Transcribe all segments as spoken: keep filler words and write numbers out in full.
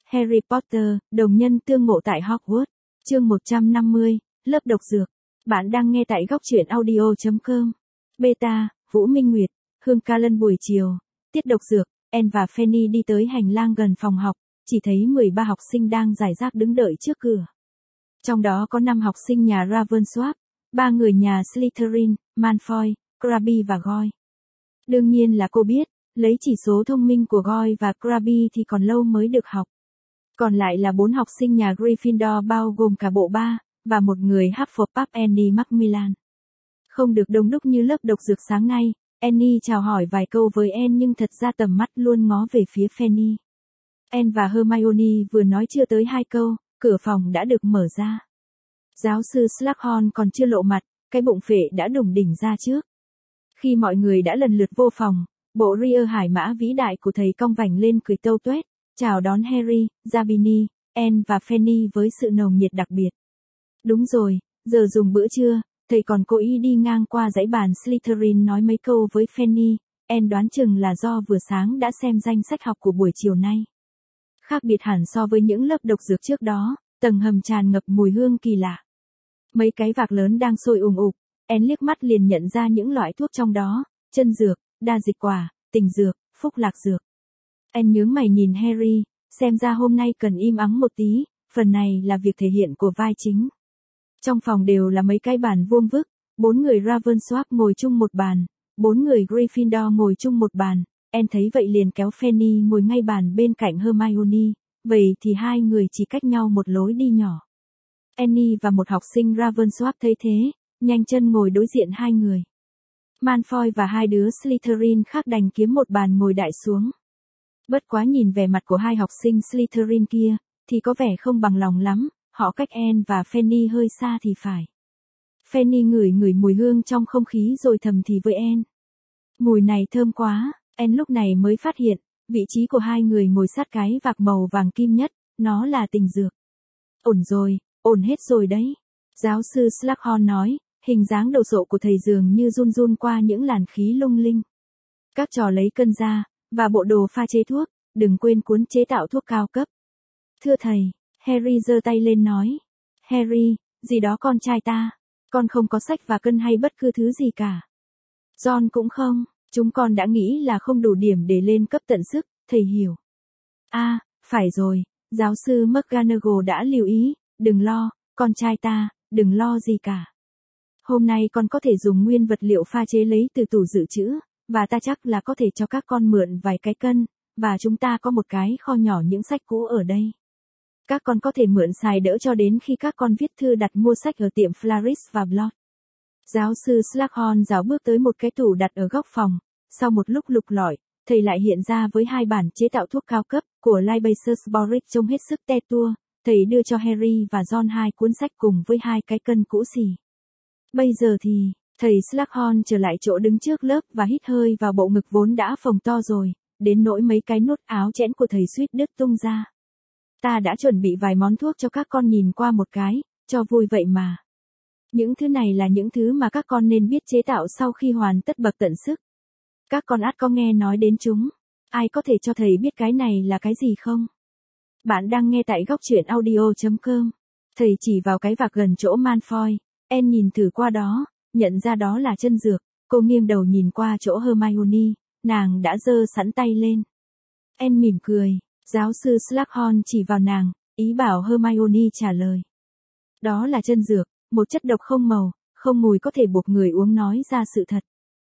Harry Potter, đồng nhân tương ngộ tại Hogwarts. Chương một trăm năm mươi, lớp độc dược. Bạn đang nghe tại góc truyện audio chấm com. Beta, Vũ Minh Nguyệt, Hương Calân buổi chiều. Tiết độc dược, Anne và Fanny đi tới hành lang gần phòng học, chỉ thấy mười ba học sinh đang rải rác đứng đợi trước cửa. Trong đó có năm học sinh nhà Ravensworth, ba người nhà Slytherin, Malfoy, Crabbe và Goyle. Đương nhiên là cô biết, lấy chỉ số thông minh của Goyle và Crabbe thì còn lâu mới được học. Còn lại là bốn học sinh nhà Gryffindor bao gồm cả bộ ba, và một người Hufflepuff Annie Macmillan. Không được đông đúc như lớp độc dược sáng nay, Annie chào hỏi vài câu với Anne nhưng thật ra tầm mắt luôn ngó về phía Fanny. Anne và Hermione vừa nói chưa tới hai câu, cửa phòng đã được mở ra. Giáo sư Slughorn còn chưa lộ mặt, cái bụng phệ đã đủng đỉnh ra trước. Khi mọi người đã lần lượt vô phòng, bộ ria hải mã vĩ đại của thầy cong vành lên cười tâu tuét, chào đón Harry, Zabini, Anne và Fanny với sự nồng nhiệt đặc biệt. Đúng rồi, giờ dùng bữa trưa, thầy còn cố ý đi ngang qua dãy bàn Slytherin nói mấy câu với Fanny, Anne đoán chừng là do vừa sáng đã xem danh sách học của buổi chiều nay. Khác biệt hẳn so với những lớp độc dược trước đó, tầng hầm tràn ngập mùi hương kỳ lạ. Mấy cái vạc lớn đang sôi ùng ục, Anne liếc mắt liền nhận ra những loại thuốc trong đó, chân dược, đa dịch quả, tình dược, phúc lạc dược. Anne nhướng mày nhìn Harry, xem ra hôm nay cần im ắng một tí, phần này là việc thể hiện của vai chính. Trong phòng đều là mấy cái bàn vuông vức, bốn người Ravensworth ngồi chung một bàn, bốn người Gryffindor ngồi chung một bàn. Anne thấy vậy liền kéo Fanny ngồi ngay bàn bên cạnh Hermione, vậy thì hai người chỉ cách nhau một lối đi nhỏ. Annie và một học sinh Ravensworth thấy thế, nhanh chân ngồi đối diện hai người. Malfoy và hai đứa Slytherin khác đành kiếm một bàn ngồi đại xuống. Bất quá nhìn vẻ mặt của hai học sinh Slytherin kia, thì có vẻ không bằng lòng lắm, họ cách Anne và Fanny hơi xa thì phải. Fanny ngửi ngửi mùi hương trong không khí rồi thầm thì với Anne. Mùi này thơm quá, Anne lúc này mới phát hiện, vị trí của hai người ngồi sát cái vạc màu vàng kim nhất, nó là tình dược. Ổn rồi, ổn hết rồi đấy. Giáo sư Slughorn nói, hình dáng đồ sộ của thầy dường như run run qua những làn khí lung linh. Các trò lấy cân ra, và bộ đồ pha chế thuốc, đừng quên cuốn chế tạo thuốc cao cấp. Thưa thầy, Harry giơ tay lên nói. Harry, gì đó con trai ta, con không có sách và cân hay bất cứ thứ gì cả. John cũng không, chúng con đã nghĩ là không đủ điểm để lên cấp tận sức, thầy hiểu. À, phải rồi, giáo sư McGonagall đã lưu ý, đừng lo, con trai ta, đừng lo gì cả. Hôm nay con có thể dùng nguyên vật liệu pha chế lấy từ tủ dự trữ, và ta chắc là có thể cho các con mượn vài cái cân, và chúng ta có một cái kho nhỏ những sách cũ ở đây. Các con có thể mượn xài đỡ cho đến khi các con viết thư đặt mua sách ở tiệm Flaris và Blot. Giáo sư Slughorn rảo bước tới một cái tủ đặt ở góc phòng, sau một lúc lục lọi, thầy lại hiện ra với hai bản chế tạo thuốc cao cấp của Libaceous Boric trông hết sức te tua, thầy đưa cho Harry và John hai cuốn sách cùng với hai cái cân cũ xì. Bây giờ thì, thầy Slughorn trở lại chỗ đứng trước lớp và hít hơi vào bộ ngực vốn đã phồng to rồi, đến nỗi mấy cái nút áo chẽn của thầy suýt đứt tung ra. Ta đã chuẩn bị vài món thuốc cho các con nhìn qua một cái, cho vui vậy mà. Những thứ này là những thứ mà các con nên biết chế tạo sau khi hoàn tất bậc tận sức. Các con ắt có nghe nói đến chúng. Ai có thể cho thầy biết cái này là cái gì không? Bạn đang nghe tại góc truyện audio chấm com. Thầy chỉ vào cái vạc gần chỗ Malfoy. Anne nhìn thử qua đó, nhận ra đó là chân dược. Cô nghiêng đầu nhìn qua chỗ Hermione, nàng đã giơ sẵn tay lên. Anne mỉm cười, giáo sư Slughorn chỉ vào nàng, ý bảo Hermione trả lời. Đó là chân dược, một chất độc không màu, không mùi có thể buộc người uống nói ra sự thật.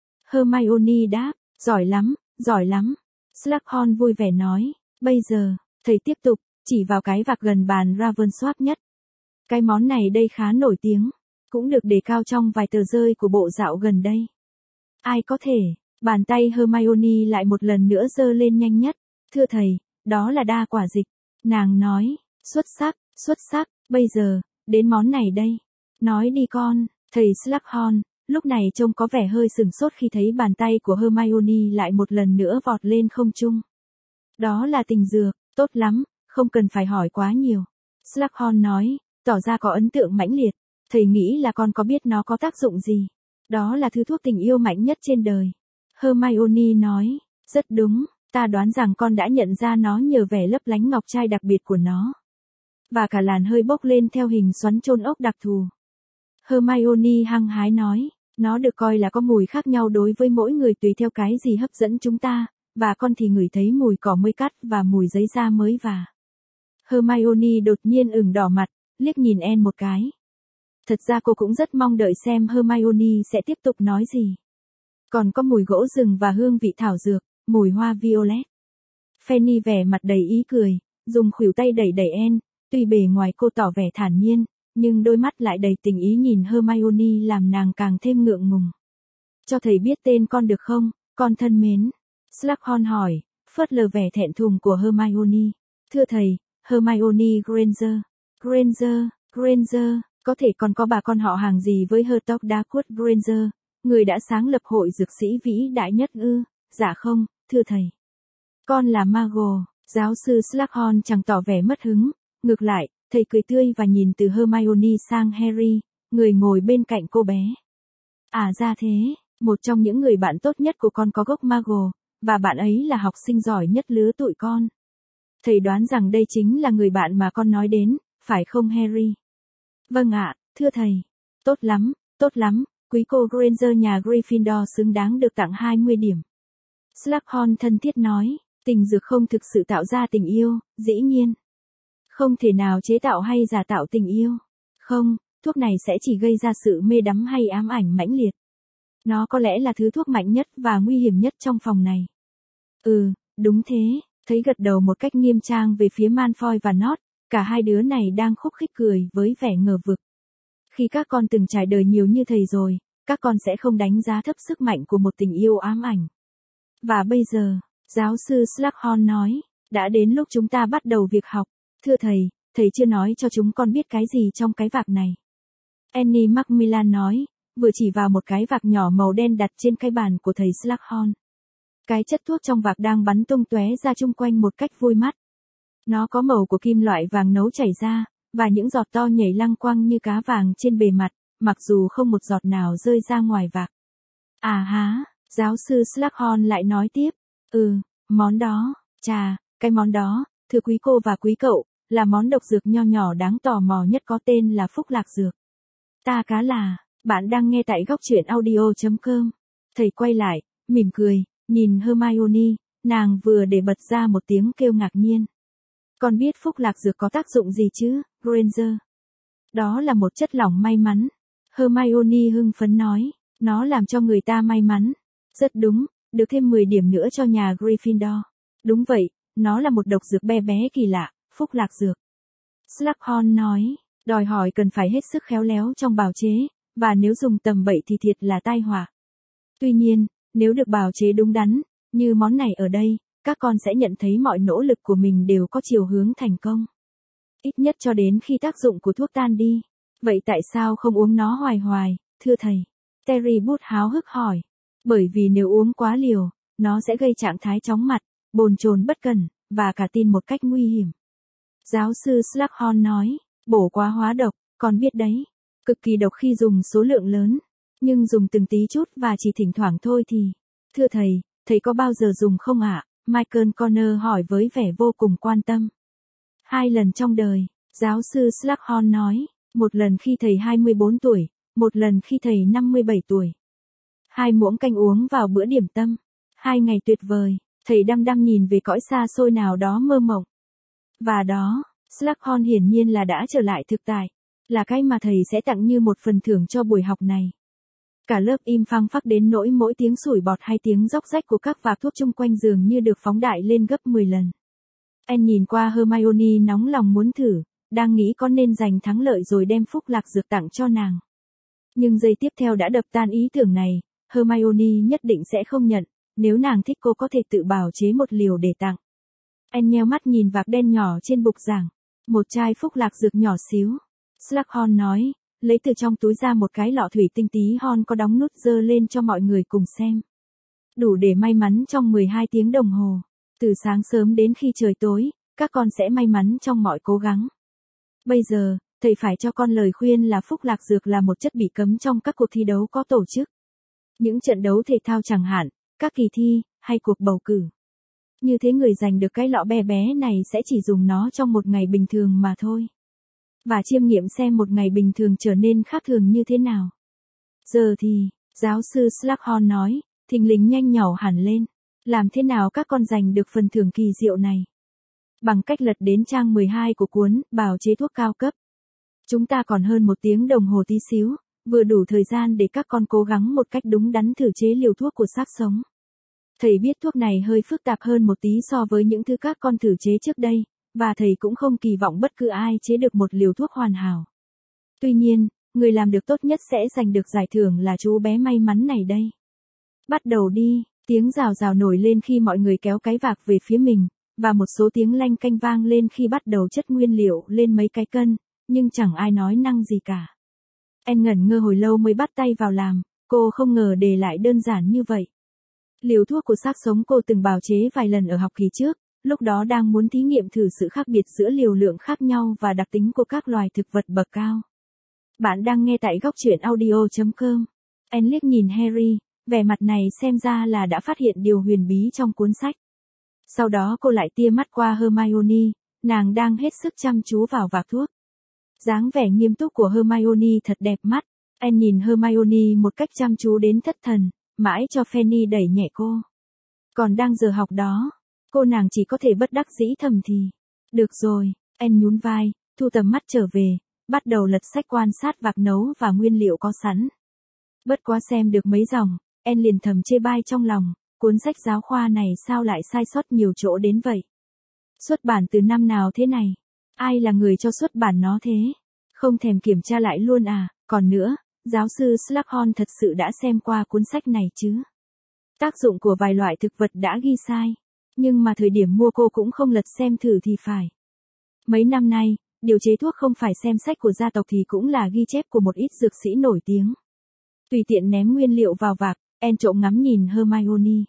Hermione đáp, giỏi lắm, giỏi lắm. Slughorn vui vẻ nói, bây giờ, thầy tiếp tục, chỉ vào cái vạc gần bàn Ravensworth nhất. Cái món này đây khá nổi tiếng, cũng được đề cao trong vài tờ rơi của bộ dạo gần đây. Ai có thể, bàn tay Hermione lại một lần nữa giơ lên nhanh nhất. Thưa thầy, đó là đa quả dịch. Nàng nói, xuất sắc, xuất sắc, bây giờ, đến món này đây. Nói đi con, thầy Slughorn, lúc này trông có vẻ hơi sừng sốt khi thấy bàn tay của Hermione lại một lần nữa vọt lên không trung. Đó là tình dược, tốt lắm, không cần phải hỏi quá nhiều. Slughorn nói, tỏ ra có ấn tượng mãnh liệt. Thầy nghĩ là con có biết nó có tác dụng gì? Đó là thứ thuốc tình yêu mạnh nhất trên đời. Hermione nói, rất đúng, Ta đoán rằng con đã nhận ra nó nhờ vẻ lấp lánh ngọc trai đặc biệt của nó. Và cả làn hơi bốc lên theo hình xoắn chôn ốc đặc thù. Hermione hăng hái nói, nó được coi là có mùi khác nhau đối với mỗi người tùy theo cái gì hấp dẫn chúng ta, và con thì ngửi thấy mùi cỏ mới cắt và mùi giấy da mới vả. Hermione đột nhiên ửng đỏ mặt, liếc nhìn Anne một cái. Thật ra cô cũng rất mong đợi xem Hermione sẽ tiếp tục nói gì. Còn có mùi gỗ rừng và hương vị thảo dược, mùi hoa violet. Fanny vẻ mặt đầy ý cười, dùng khuỷu tay đẩy đẩy Anne, tuy bề ngoài cô tỏ vẻ thản nhiên, nhưng đôi mắt lại đầy tình ý nhìn Hermione làm nàng càng thêm ngượng ngùng. Cho thầy biết tên con được không, con thân mến? Slughorn hỏi, phớt lờ vẻ thẹn thùng của Hermione. Thưa thầy, Hermione Granger. Granger, Granger, có thể còn có bà con họ hàng gì với Hertog Darkwood Granger, người đã sáng lập hội dược sĩ vĩ đại nhất ư? Dạ không, thưa thầy. Con là Mago. Giáo sư Slughorn chẳng tỏ vẻ mất hứng, ngược lại, thầy cười tươi và nhìn từ Hermione sang Harry, người ngồi bên cạnh cô bé. À ra thế, một trong những người bạn tốt nhất của con có gốc Mago, và bạn ấy là học sinh giỏi nhất lứa tuổi con. Thầy đoán rằng đây chính là người bạn mà con nói đến, phải không Harry? Vâng ạ, thưa thầy. Tốt lắm, tốt lắm, quý cô Granger nhà Gryffindor xứng đáng được tặng hai mươi điểm. Slughorn thân thiết nói, tình dược không thực sự tạo ra tình yêu, dĩ nhiên. Không thể nào chế tạo hay giả tạo tình yêu. Không, thuốc này sẽ chỉ gây ra sự mê đắm hay ám ảnh mãnh liệt. Nó có lẽ là thứ thuốc mạnh nhất và nguy hiểm nhất trong phòng này. Ừ, đúng thế, thấy gật đầu một cách nghiêm trang về phía Malfoy và Nott, cả hai đứa này đang khúc khích cười với vẻ ngờ vực. Khi các con từng trải đời nhiều như thầy rồi, các con sẽ không đánh giá thấp sức mạnh của một tình yêu ám ảnh. Và bây giờ, giáo sư Slughorn nói, đã đến lúc chúng ta bắt đầu việc học. Thưa thầy, thầy chưa nói cho chúng con biết cái gì trong cái vạc này. Annie Macmillan nói, vừa chỉ vào một cái vạc nhỏ màu đen đặt trên cái bàn của thầy Slughorn. Cái chất thuốc trong vạc đang bắn tung tóe ra chung quanh một cách vui mắt. Nó có màu của kim loại vàng nấu chảy ra, và những giọt to nhảy lăng quăng như cá vàng trên bề mặt, mặc dù không một giọt nào rơi ra ngoài vạc. À há, giáo sư Slughorn lại nói tiếp, ừ, món đó, chà, cái món đó, thưa quý cô và quý cậu, là món độc dược nho nhỏ đáng tò mò nhất có tên là Phúc Lạc Dược. Ta cá là, bạn đang nghe tại góc truyện audio chấm com. Thầy quay lại, mỉm cười, nhìn Hermione, nàng vừa để bật ra một tiếng kêu ngạc nhiên. Con biết Phúc Lạc Dược có tác dụng gì chứ, Granger? Đó là một chất lỏng may mắn. Hermione hưng phấn nói, nó làm cho người ta may mắn. Rất đúng, được thêm mười điểm nữa cho nhà Gryffindor. Đúng vậy, nó là một độc dược bé bé kỳ lạ, Phúc Lạc Dược. Slughorn nói, đòi hỏi cần phải hết sức khéo léo trong bào chế, và nếu dùng tầm bậy thì thiệt là tai họa. Tuy nhiên, nếu được bào chế đúng đắn, như món này ở đây, các con sẽ nhận thấy mọi nỗ lực của mình đều có chiều hướng thành công. Ít nhất cho đến khi tác dụng của thuốc tan đi. Vậy tại sao không uống nó hoài hoài, thưa thầy? Terry Bút háo hức hỏi. Bởi vì nếu uống quá liều, nó sẽ gây trạng thái chóng mặt, bồn chồn bất cẩn, và cả tin một cách nguy hiểm. Giáo sư Slughorn nói, bổ quá hóa độc, con biết đấy. Cực kỳ độc khi dùng số lượng lớn, nhưng dùng từng tí chút và chỉ thỉnh thoảng thôi thì. Thưa thầy, thầy có bao giờ dùng không ạ? Michael Connor hỏi với vẻ vô cùng quan tâm. Hai lần trong đời, giáo sư Slughorn nói, một lần khi thầy hai mươi bốn tuổi, một lần khi thầy năm mươi bảy tuổi. Hai muỗng canh uống vào bữa điểm tâm. Hai ngày tuyệt vời, thầy đăm đăm nhìn về cõi xa xôi nào đó mơ mộng. Và đó, Slughorn hiển nhiên là đã trở lại thực tại, là cái mà thầy sẽ tặng như một phần thưởng cho buổi học này. Cả lớp im phăng phắc đến nỗi mỗi tiếng sủi bọt hay tiếng róc rách của các vạc thuốc chung quanh giường như được phóng đại lên gấp mười lần. Anne nhìn qua Hermione nóng lòng muốn thử, đang nghĩ có nên giành thắng lợi rồi đem Phúc Lạc Dược tặng cho nàng. Nhưng giây tiếp theo đã đập tan ý tưởng này, Hermione nhất định sẽ không nhận, nếu nàng thích cô có thể tự bào chế một liều để tặng. Anne nheo mắt nhìn vạc đen nhỏ trên bục giảng, một chai Phúc Lạc Dược nhỏ xíu. Slughorn nói, lấy từ trong túi ra một cái lọ thủy tinh tí hon có đóng nút dơ lên cho mọi người cùng xem. Đủ để may mắn trong mười hai tiếng đồng hồ. Từ sáng sớm đến khi trời tối, các con sẽ may mắn trong mọi cố gắng. Bây giờ, thầy phải cho con lời khuyên là Phúc Lạc Dược là một chất bị cấm trong các cuộc thi đấu có tổ chức. Những trận đấu thể thao chẳng hạn, các kỳ thi, hay cuộc bầu cử. Như thế người giành được cái lọ bé bé này sẽ chỉ dùng nó trong một ngày bình thường mà thôi. Và chiêm nghiệm xem một ngày bình thường trở nên khác thường như thế nào. Giờ thì, giáo sư Slughorn nói, thình lình nhanh nhảu hẳn lên. Làm thế nào các con giành được phần thưởng kỳ diệu này? Bằng cách lật đến trang mười hai của cuốn Bào chế thuốc cao cấp. Chúng ta còn hơn một tiếng đồng hồ tí xíu, vừa đủ thời gian để các con cố gắng một cách đúng đắn thử chế liều thuốc của xác sống. Thầy biết thuốc này hơi phức tạp hơn một tí so với những thứ các con thử chế trước đây, và thầy cũng không kỳ vọng bất cứ ai chế được một liều thuốc hoàn hảo. Tuy nhiên, người làm được tốt nhất sẽ giành được giải thưởng là chú bé may mắn này đây. Bắt đầu đi, tiếng rào rào nổi lên khi mọi người kéo cái vạc về phía mình, và một số tiếng lanh canh vang lên khi bắt đầu chất nguyên liệu lên mấy cái cân, nhưng chẳng ai nói năng gì cả. Em ngẩn ngơ hồi lâu mới bắt tay vào làm, cô không ngờ đề lại đơn giản như vậy. Liều thuốc của xác sống cô từng bào chế vài lần ở học kỳ trước, lúc đó đang muốn thí nghiệm thử sự khác biệt giữa liều lượng khác nhau và đặc tính của các loài thực vật bậc cao. Bạn đang nghe tại góc truyện audio chấm com. Anne liếc nhìn Harry, vẻ mặt này xem ra là đã phát hiện điều huyền bí trong cuốn sách. Sau đó cô lại tia mắt qua Hermione, nàng đang hết sức chăm chú vào vạc thuốc. Dáng vẻ nghiêm túc của Hermione thật đẹp mắt. Anne nhìn Hermione một cách chăm chú đến thất thần, mãi cho Fanny đẩy nhẹ cô. Còn đang giờ học đó, cô nàng chỉ có thể bất đắc dĩ thầm thì. Được rồi, Anne nhún vai, thu tầm mắt trở về, bắt đầu lật sách quan sát vạc nấu và nguyên liệu có sẵn. Bất quá xem được mấy dòng, Anne liền thầm chê bai trong lòng, cuốn sách giáo khoa này sao lại sai sót nhiều chỗ đến vậy? Xuất bản từ năm nào thế này? Ai là người cho xuất bản nó thế? Không thèm kiểm tra lại luôn à? Còn nữa, giáo sư Slughorn thật sự đã xem qua cuốn sách này chứ? Tác dụng của vài loại thực vật đã ghi sai, nhưng mà thời điểm mua cô cũng không lật xem thử thì phải. Mấy năm nay, điều chế thuốc không phải xem sách của gia tộc thì cũng là ghi chép của một ít dược sĩ nổi tiếng. Tùy tiện ném nguyên liệu vào vạc, Anne trộm ngắm nhìn Hermione.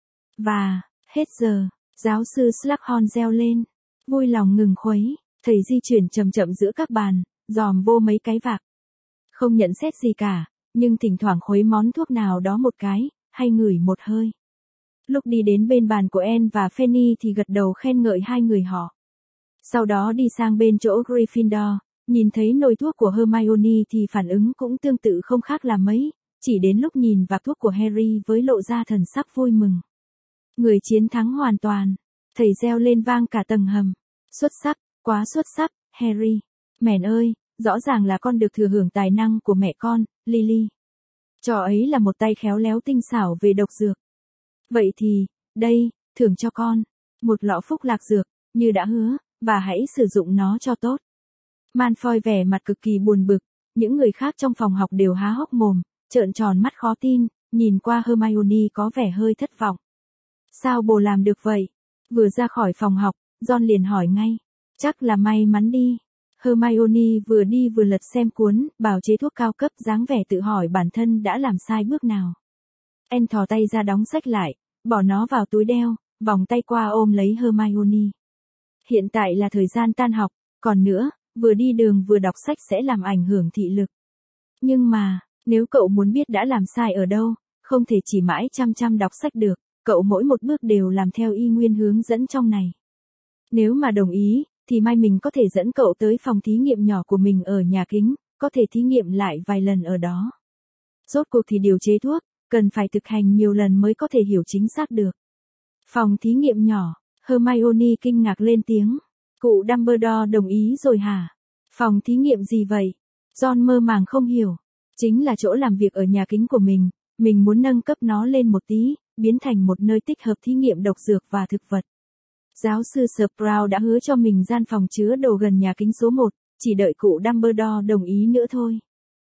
Và, hết giờ, giáo sư Slughorn reo lên, vui lòng ngừng khuấy, thầy di chuyển chậm chậm giữa các bàn, dòm vô mấy cái vạc. Không nhận xét gì cả, nhưng thỉnh thoảng khuấy món thuốc nào đó một cái, hay ngửi một hơi. Lúc đi đến bên bàn của Anne và Fanny thì gật đầu khen ngợi hai người họ. Sau đó đi sang bên chỗ Gryffindor, nhìn thấy nồi thuốc của Hermione thì phản ứng cũng tương tự không khác là mấy, chỉ đến lúc nhìn vạc thuốc của Harry với lộ ra thần sắc vui mừng. Người chiến thắng hoàn toàn, thầy reo lên vang cả tầng hầm. Xuất sắc, quá xuất sắc, Harry. Mèn ơi, rõ ràng là con được thừa hưởng tài năng của mẹ con, Lily. Trò ấy là một tay khéo léo tinh xảo về độc dược. Vậy thì, đây, thưởng cho con, một lọ phúc lạc dược, như đã hứa, và hãy sử dụng nó cho tốt. Malfoy vẻ mặt cực kỳ buồn bực, những người khác trong phòng học đều há hốc mồm, trợn tròn mắt khó tin, nhìn qua Hermione có vẻ hơi thất vọng. Sao bồ làm được vậy? Vừa ra khỏi phòng học, Ron liền hỏi ngay. Chắc là may mắn đi. Hermione vừa đi vừa lật xem cuốn Bào chế thuốc cao cấp, dáng vẻ tự hỏi bản thân đã làm sai bước nào. Anne thò tay ra đóng sách lại, bỏ nó vào túi đeo, vòng tay qua ôm lấy Hermione. Hiện tại là thời gian tan học, còn nữa, vừa đi đường vừa đọc sách sẽ làm ảnh hưởng thị lực. Nhưng mà, nếu cậu muốn biết đã làm sai ở đâu, không thể chỉ mãi chăm chăm đọc sách được, cậu mỗi một bước đều làm theo y nguyên hướng dẫn trong này. Nếu mà đồng ý, thì mai mình có thể dẫn cậu tới phòng thí nghiệm nhỏ của mình ở nhà kính, có thể thí nghiệm lại vài lần ở đó. Rốt cuộc thì điều chế thuốc, cần phải thực hành nhiều lần mới có thể hiểu chính xác được. Phòng thí nghiệm nhỏ, Hermione kinh ngạc lên tiếng. Cụ Dumbledore đồng ý rồi hả? Phòng thí nghiệm gì vậy? Ron mơ màng không hiểu. Chính là chỗ làm việc ở nhà kính của mình, mình muốn nâng cấp nó lên một tí, biến thành một nơi tích hợp thí nghiệm độc dược và thực vật. Giáo sư Sprout đã hứa cho mình gian phòng chứa đồ gần nhà kính số một, chỉ đợi cụ Dumbledore đồng ý nữa thôi.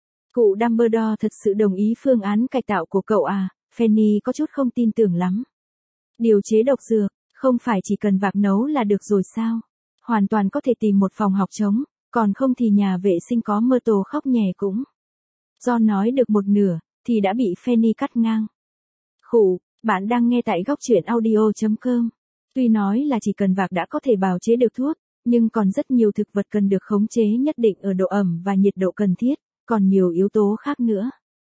Cụ Dumbledore thật sự đồng ý phương án cải tạo của cậu à? Fanny có chút không tin tưởng lắm. Điều chế độc dược, không phải chỉ cần vạc nấu là được rồi sao? Hoàn toàn có thể tìm một phòng học trống, còn không thì nhà vệ sinh có Myrtle khóc nhè cũng. John nói được một nửa, thì đã bị Fanny cắt ngang. Khụ, bạn đang nghe tại góc truyện audio chấm com. Tuy nói là chỉ cần vạc đã có thể bào chế được thuốc, nhưng còn rất nhiều thực vật cần được khống chế nhất định ở độ ẩm và nhiệt độ cần thiết, còn nhiều yếu tố khác nữa.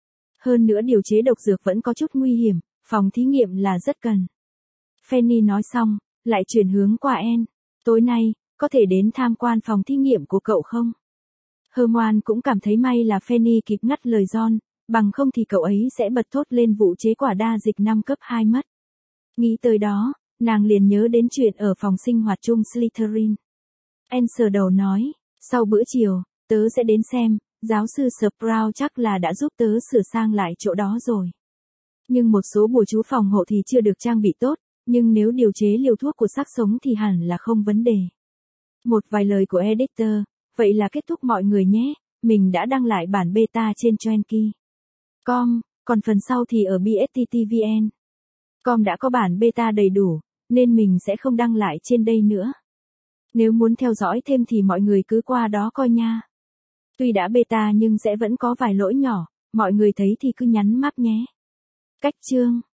Hơn nữa điều chế độc dược vẫn có chút nguy hiểm, phòng thí nghiệm là rất cần. Fanny nói xong, lại chuyển hướng qua Anne. Tối nay, có thể đến tham quan phòng thí nghiệm của cậu không? Hermione cũng cảm thấy may là Fanny kịp ngắt lời Ron, bằng không thì cậu ấy sẽ bật thốt lên vụ chế quả đa dịch năm cấp hai mất. Nghĩ tới đó, nàng liền nhớ đến chuyện ở phòng sinh hoạt chung Slytherin. Anne sờ đầu nói, sau bữa chiều, tớ sẽ đến xem, giáo sư Sprout chắc là đã giúp tớ sửa sang lại chỗ đó rồi. Nhưng một số bùa chú phòng hộ thì chưa được trang bị tốt, nhưng nếu điều chế liều thuốc của xác sống thì hẳn là không vấn đề. Một vài lời của editor, vậy là kết thúc mọi người nhé, mình đã đăng lại bản beta trên Twenty com, còn phần sau thì ở bê ét tê tê vê en. Com đã có bản beta đầy đủ, nên mình sẽ không đăng lại trên đây nữa. Nếu muốn theo dõi thêm thì mọi người cứ qua đó coi nha. Tuy đã beta nhưng sẽ vẫn có vài lỗi nhỏ, mọi người thấy thì cứ nhắn map nhé. Cách chương